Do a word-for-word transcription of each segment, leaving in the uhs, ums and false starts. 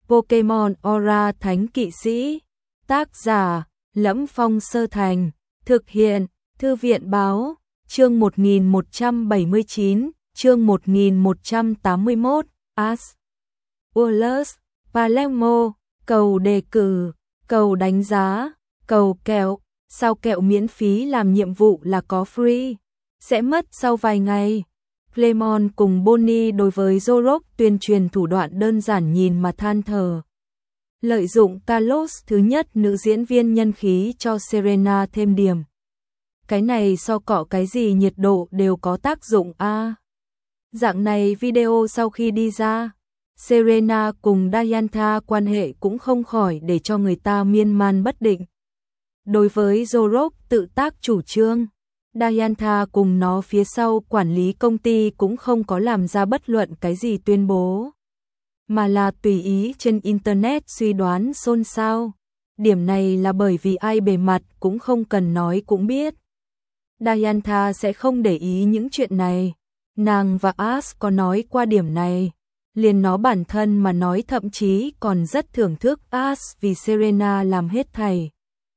Pokemon Aura Thánh Kỵ Sĩ. Tác giả: Lẫm Phong Sơ Thành. Thực hiện: Thư viện Báo. Chương một nghìn một trăm bảy mươi chín, chương một nghìn một trăm tám mươi mốt. As Urlus, Palermo. Cầu đề cử, cầu đánh giá, cầu kẹo. Sao kẹo miễn phí làm nhiệm vụ là có free, sẽ mất sau vài ngày. Clemon cùng Bonnie đối với Zorok tuyên truyền thủ đoạn đơn giản nhìn mà than thở. Lợi dụng Kalos thứ nhất nữ diễn viên nhân khí cho Serena thêm điểm. Cái này so cọ cái gì nhiệt độ đều có tác dụng a. À. Dạng này video sau khi đi ra, Serena cùng Diantha quan hệ cũng không khỏi để cho người ta miên man bất định. Đối với Zorok tự tác chủ trương, Diantha cùng nó phía sau quản lý công ty cũng không có làm ra bất luận cái gì tuyên bố, mà là tùy ý trên internet suy đoán xôn xao. Điểm này là bởi vì ai bề mặt cũng không cần nói cũng biết. Diantha sẽ không để ý những chuyện này. Nàng và Ash có nói qua điểm này. Liền nó bản thân mà nói thậm chí còn rất thưởng thức Ash vì Serena làm hết thảy.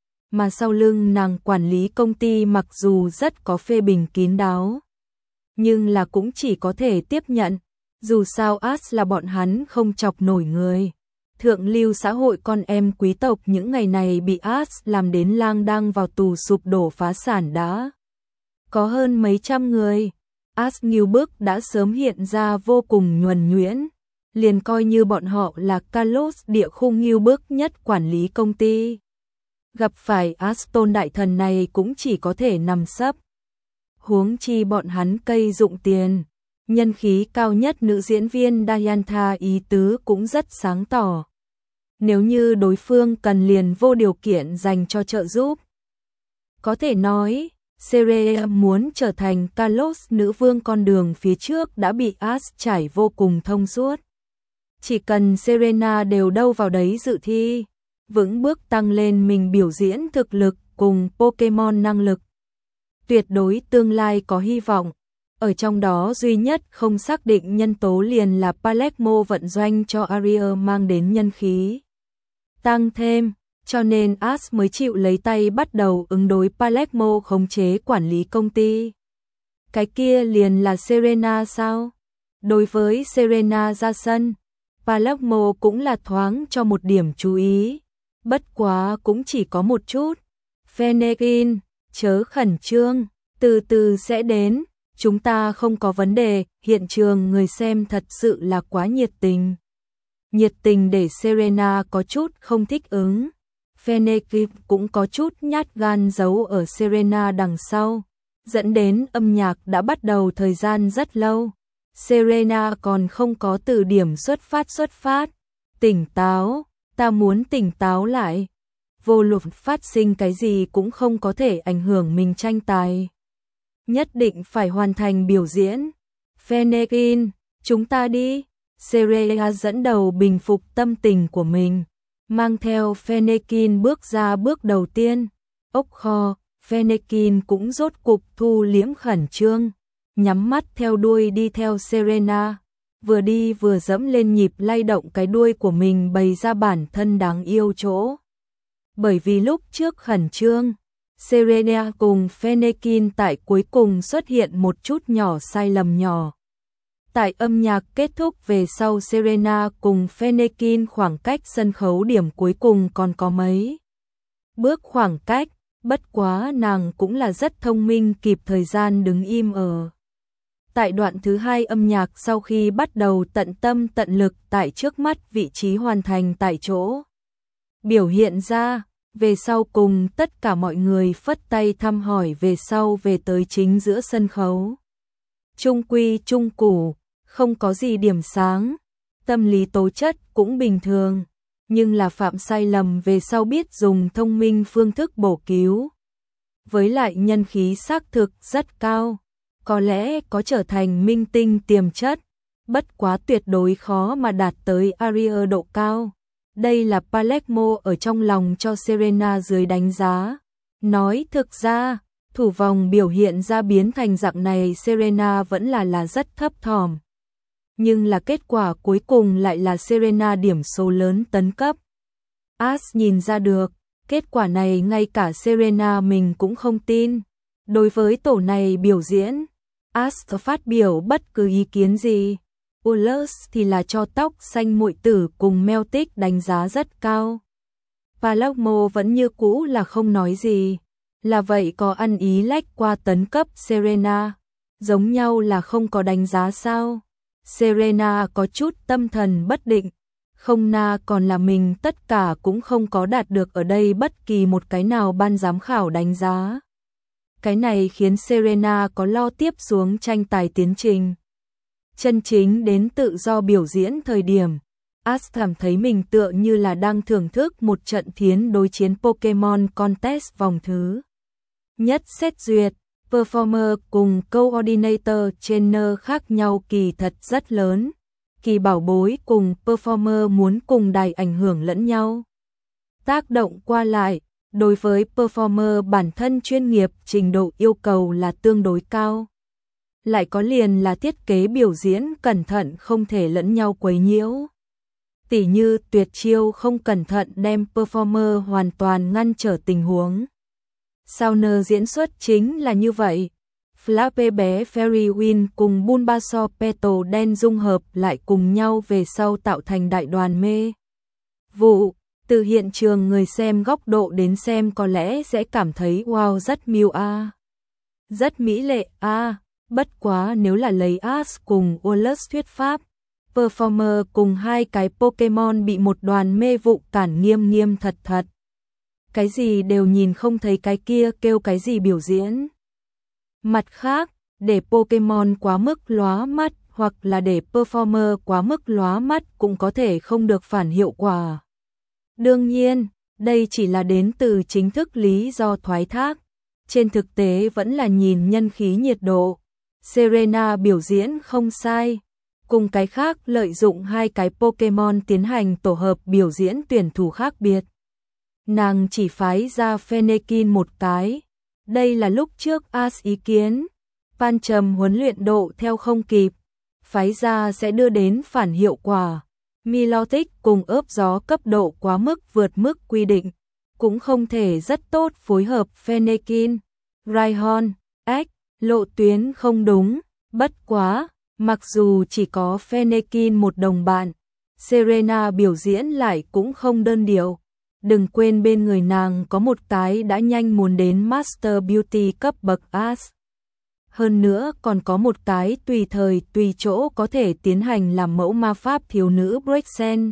Mà sau lưng nàng quản lý công ty mặc dù rất có phê bình kín đáo, nhưng là cũng chỉ có thể tiếp nhận. Dù sao Ash là bọn hắn không chọc nổi người. Thượng lưu xã hội con em quý tộc những ngày này bị Ash làm đến lang đăng vào tù sụp đổ phá sản đã có hơn mấy trăm người. Ash Ngưu đã sớm hiện ra vô cùng nhuần nhuyễn, liền coi như bọn họ là Kalos địa khung Ngưu nhất quản lý công ty. Gặp phải Aston đại thần này cũng chỉ có thể nằm sấp. Huống chi bọn hắn cây dụng tiền. Nhân khí cao nhất nữ diễn viên Diantha ý tứ cũng rất sáng tỏ. Nếu như đối phương cần liền vô điều kiện dành cho trợ giúp. Có thể nói, Serena muốn trở thành Kalos nữ vương con đường phía trước đã bị Ash trải vô cùng thông suốt. Chỉ cần Serena đều đâu vào đấy dự thi, vững bước tăng lên mình biểu diễn thực lực cùng Pokemon năng lực. Tuyệt đối tương lai có hy vọng. Ở trong đó duy nhất không xác định nhân tố liền là Palermo vận doanh cho Aria mang đến nhân khí tăng thêm, cho nên Ash mới chịu lấy tay bắt đầu ứng đối Palermo khống chế quản lý công ty. Cái kia liền là Serena sao? Đối với Serena ra sân, Palermo cũng là thoáng cho một điểm chú ý. Bất quá cũng chỉ có một chút. Fennekin, chớ khẩn trương, từ từ sẽ đến. Chúng ta không có vấn đề, hiện trường người xem thật sự là quá nhiệt tình. Nhiệt tình để Serena có chút không thích ứng. Fennekin cũng có chút nhát gan giấu ở Serena đằng sau, dẫn đến âm nhạc đã bắt đầu thời gian rất lâu. Serena còn không có từ điểm xuất phát xuất phát. Tỉnh táo, ta muốn tỉnh táo lại. Vô luận phát sinh cái gì cũng không có thể ảnh hưởng mình tranh tài. Nhất định phải hoàn thành biểu diễn. Fennekin, chúng ta đi. Serena dẫn đầu bình phục tâm tình của mình, mang theo Fennekin bước ra bước đầu tiên. Ốc kho, Fennekin cũng rốt cục thu liễm khẩn trương, nhắm mắt theo đuôi đi theo Serena, vừa đi vừa dẫm lên nhịp lay động cái đuôi của mình bày ra bản thân đáng yêu chỗ. Bởi vì lúc trước khẩn trương, Serena cùng Fennekin tại cuối cùng xuất hiện một chút nhỏ sai lầm nhỏ. Tại âm nhạc kết thúc về sau Serena cùng Fennekin khoảng cách sân khấu điểm cuối cùng còn có mấy bước khoảng cách, bất quá nàng cũng là rất thông minh kịp thời gian đứng im ở. Tại đoạn thứ hai âm nhạc sau khi bắt đầu tận tâm tận lực tại trước mắt vị trí hoàn thành tại chỗ. Biểu hiện ra, về sau cùng tất cả mọi người phất tay thăm hỏi về sau về tới chính giữa sân khấu. Trung quy trung củ, không có gì điểm sáng, tâm lý tố chất cũng bình thường, nhưng là phạm sai lầm về sau biết dùng thông minh phương thức bổ cứu. Với lại nhân khí xác thực rất cao, có lẽ có trở thành minh tinh tiềm chất, bất quá tuyệt đối khó mà đạt tới Aria độ cao. Đây là Palermo ở trong lòng cho Serena dưới đánh giá. Nói thực ra, thủ vòng biểu hiện ra biến thành dạng này Serena vẫn là là rất thấp thỏm. nhưng là kết quả cuối cùng lại là Serena điểm số lớn tấn cấp. As nhìn ra được, kết quả này ngay cả Serena mình cũng không tin. Đối với tổ này biểu diễn, As phát biểu bất cứ ý kiến gì. Ullers thì là cho tóc xanh muội tử cùng Meltic đánh giá rất cao. Palermo vẫn như cũ là không nói gì. Là vậy có ăn ý lách qua tấn cấp Serena. Giống nhau là không có đánh giá sao. Serena có chút tâm thần bất định. Không na còn là mình tất cả cũng không có đạt được ở đây bất kỳ một cái nào ban giám khảo đánh giá. Cái này khiến Serena có lo tiếp xuống tranh tài tiến trình. Chân chính đến tự do biểu diễn thời điểm, As cảm thấy mình tựa như là đang thưởng thức một trận thiến đối chiến Pokemon Contest vòng thứ nhất xét duyệt. Performer cùng Coordinator Trainer khác nhau kỳ thật rất lớn. Kỳ bảo bối cùng Performer muốn cùng đài ảnh hưởng lẫn nhau. Tác động qua lại, đối với Performer bản thân chuyên nghiệp trình độ yêu cầu là tương đối cao. Lại có liền là thiết kế biểu diễn cẩn thận không thể lẫn nhau quấy nhiễu. Tỉ như tuyệt chiêu không cẩn thận đem Performer hoàn toàn ngăn trở tình huống. Sauner diễn xuất chính là như vậy. Flappy bé Fairy Win cùng Bulbasaur Petal đen dung hợp lại cùng nhau về sau tạo thành đại đoàn mê vụ. Từ hiện trường người xem góc độ đến xem có lẽ sẽ cảm thấy wow rất miêu a. Rất mỹ lệ a. Bất quá nếu là lấy As cùng Ullers thuyết pháp, Performer cùng hai cái Pokemon bị một đoàn mê vụ cản nghiêm nghiêm thật thật. Cái gì đều nhìn không thấy cái kia kêu cái gì biểu diễn. Mặt khác, để Pokemon quá mức lóa mắt hoặc là để Performer quá mức lóa mắt cũng có thể không được phản hiệu quả. Đương nhiên, đây chỉ là đến từ chính thức lý do thoái thác. Trên thực tế vẫn là nhìn nhân khí nhiệt độ. Serena biểu diễn không sai. Cùng cái khác lợi dụng hai cái Pokemon tiến hành tổ hợp biểu diễn tuyển thủ khác biệt. Nàng chỉ phái ra Fennekin một cái. Đây là lúc trước As ý kiến. Pancham huấn luyện độ theo không kịp. Phái ra sẽ đưa đến phản hiệu quả. Milotic cùng ướp gió cấp độ quá mức vượt mức quy định. Cũng không thể rất tốt phối hợp Fennekin. Rhyhorn, X, lộ tuyến không đúng. Bất quá, mặc dù chỉ có Fennekin một đồng bạn, Serena biểu diễn lại cũng không đơn điệu. Đừng quên bên người nàng có một cái đã nhanh muốn đến Master Beauty cấp bậc As. Hơn nữa còn có một cái tùy thời tùy chỗ có thể tiến hành làm mẫu ma pháp thiếu nữ Brexen.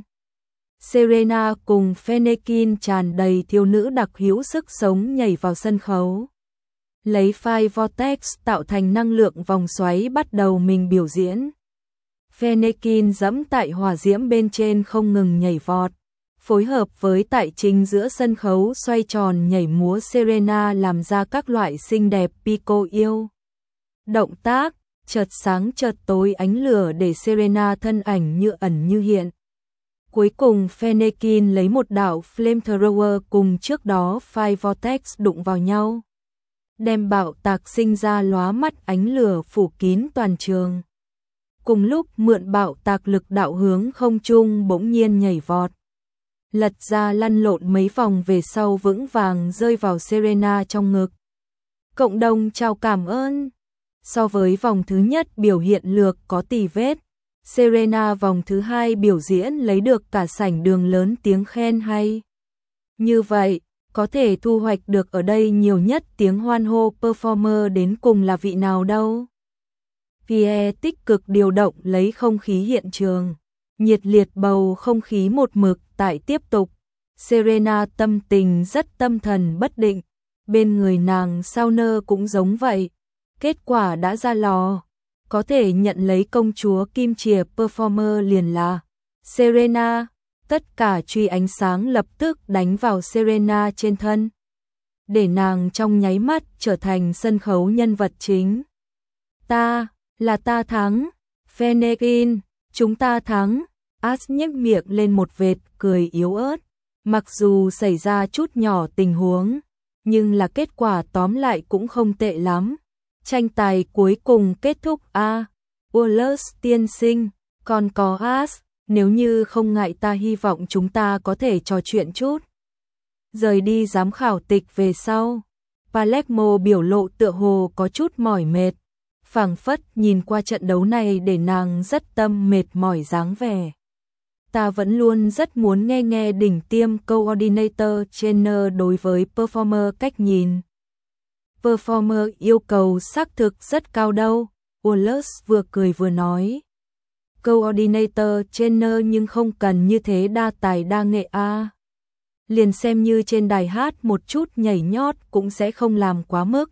Serena cùng Fennekin tràn đầy thiếu nữ đặc hữu sức sống nhảy vào sân khấu. Lấy Fire Vortex tạo thành năng lượng vòng xoáy bắt đầu mình biểu diễn. Fennekin dẫm tại hỏa diễm bên trên không ngừng nhảy vọt. Phối hợp với tại chính giữa sân khấu xoay tròn nhảy múa Serena làm ra các loại xinh đẹp Pico yêu. Động tác, chợt sáng chợt tối ánh lửa để Serena thân ảnh như ẩn như hiện. Cuối cùng Fennekin lấy một đạo Flamethrower cùng trước đó Fire Vortex đụng vào nhau. Đem bạo tạc sinh ra lóa mắt ánh lửa phủ kín toàn trường. Cùng lúc mượn bạo tạc lực đạo hướng không trung bỗng nhiên nhảy vọt. Lật ra lăn lộn mấy vòng về sau vững vàng rơi vào Serena trong ngực. Cộng đồng chào cảm ơn. So với vòng thứ nhất biểu hiện lược có tì vết, Serena vòng thứ hai biểu diễn lấy được cả sảnh đường lớn tiếng khen hay. Như vậy, có thể thu hoạch được ở đây nhiều nhất tiếng hoan hô Performer đến cùng là vị nào đâu. Pierre tích cực điều động lấy không khí hiện trường. Nhiệt liệt bầu không khí một mực tại tiếp tục. Serena tâm tình rất tâm thần bất định. Bên người nàng Sauner cũng giống vậy. Kết quả đã ra lò. Có thể nhận lấy công chúa kim chìa Performer liền là Serena. Tất cả truy ánh sáng lập tức đánh vào Serena trên thân. Để nàng trong nháy mắt trở thành sân khấu nhân vật chính. Ta, là ta thắng. Fennekin, chúng ta thắng. As nhếch miệng lên một vệt cười yếu ớt. Mặc dù xảy ra chút nhỏ tình huống, nhưng là kết quả tóm lại cũng không tệ lắm. Tranh tài cuối cùng kết thúc a. Ullers tiên sinh, Còn có As, nếu như không ngại ta hy vọng chúng ta có thể trò chuyện chút. Rời đi giám khảo tịch về sau, Palermo biểu lộ tựa hồ có chút mỏi mệt, phảng phất nhìn qua trận đấu này để nàng rất tâm mệt mỏi dáng vẻ. Ta vẫn luôn rất muốn nghe nghe đỉnh tiêm coordinator trainer đối với performer cách nhìn. Performer yêu cầu xác thực rất cao đâu, Wallace vừa cười vừa nói. Coordinator trainer nhưng không cần như thế đa tài đa nghệ a. À. Liền xem như trên đài hát một chút nhảy nhót cũng sẽ không làm quá mức.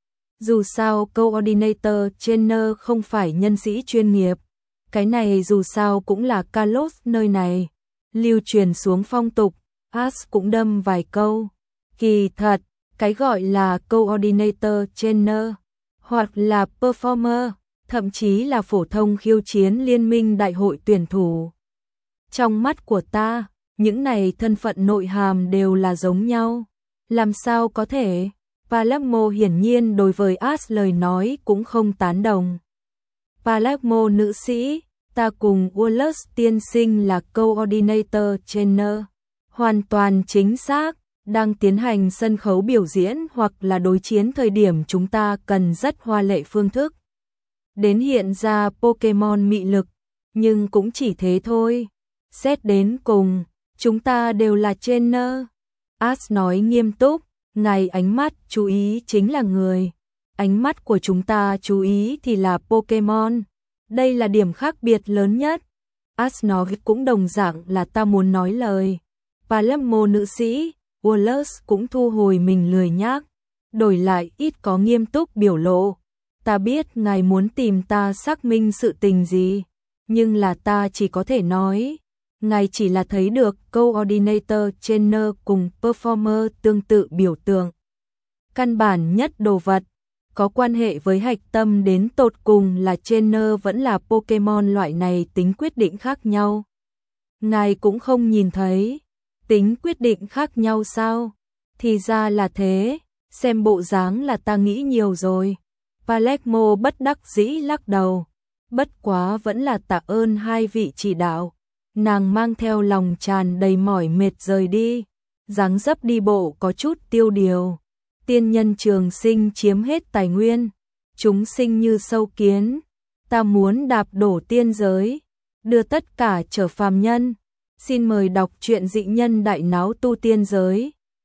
Dù sao coordinator trainer không phải nhân sĩ chuyên nghiệp, cái này dù sao cũng là Carlos nơi này, lưu truyền xuống phong tục, As cũng đâm vài câu. Kỳ thật, cái gọi là coordinator trainer, hoặc là performer, thậm chí là phổ thông khiêu chiến liên minh đại hội tuyển thủ. Trong mắt của ta, những này thân phận nội hàm đều là giống nhau. Làm sao có thể? Palermo hiển nhiên đối với As lời nói cũng không tán đồng. Palermo nữ sĩ, ta cùng Wallace tiên sinh là coordinator trainer. Hoàn toàn chính xác, đang tiến hành sân khấu biểu diễn hoặc là đối chiến thời điểm chúng ta cần rất hoa lệ phương thức. Đến hiện ra Pokemon mị lực, nhưng cũng chỉ thế thôi. Xét đến cùng, chúng ta đều là trainer. As nói nghiêm túc, ngài ánh mắt chú ý chính là người. Ánh mắt của chúng ta chú ý thì là Pokemon. Đây là điểm khác biệt lớn nhất. As nói cũng đồng dạng là ta muốn nói lời. Palermo nữ sĩ, Wallace cũng thu hồi mình lười nhác, đổi lại ít có nghiêm túc biểu lộ. Ta biết ngài muốn tìm ta xác minh sự tình gì, nhưng là ta chỉ có thể nói, ngài chỉ là thấy được coordinator trainer cùng performer tương tự biểu tượng. Căn bản nhất đồ vật, có quan hệ với hạch tâm đến tột cùng là trainer vẫn là Pokemon loại này tính quyết định khác nhau. Ngài cũng không nhìn thấy, tính quyết định khác nhau sao? Thì ra là thế, xem bộ dáng là ta nghĩ nhiều rồi. Palermo bất đắc dĩ lắc đầu, bất quá vẫn là tạ ơn hai vị chỉ đạo. Nàng mang theo lòng tràn đầy mỏi mệt rời đi, dáng dấp đi bộ có chút tiêu điều. Tiên nhân trường sinh chiếm hết tài nguyên, chúng sinh như sâu kiến, ta muốn đạp đổ tiên giới, đưa tất cả trở phàm nhân. Xin mời đọc truyện Dị Nhân Đại Náo Tu Tiên Giới.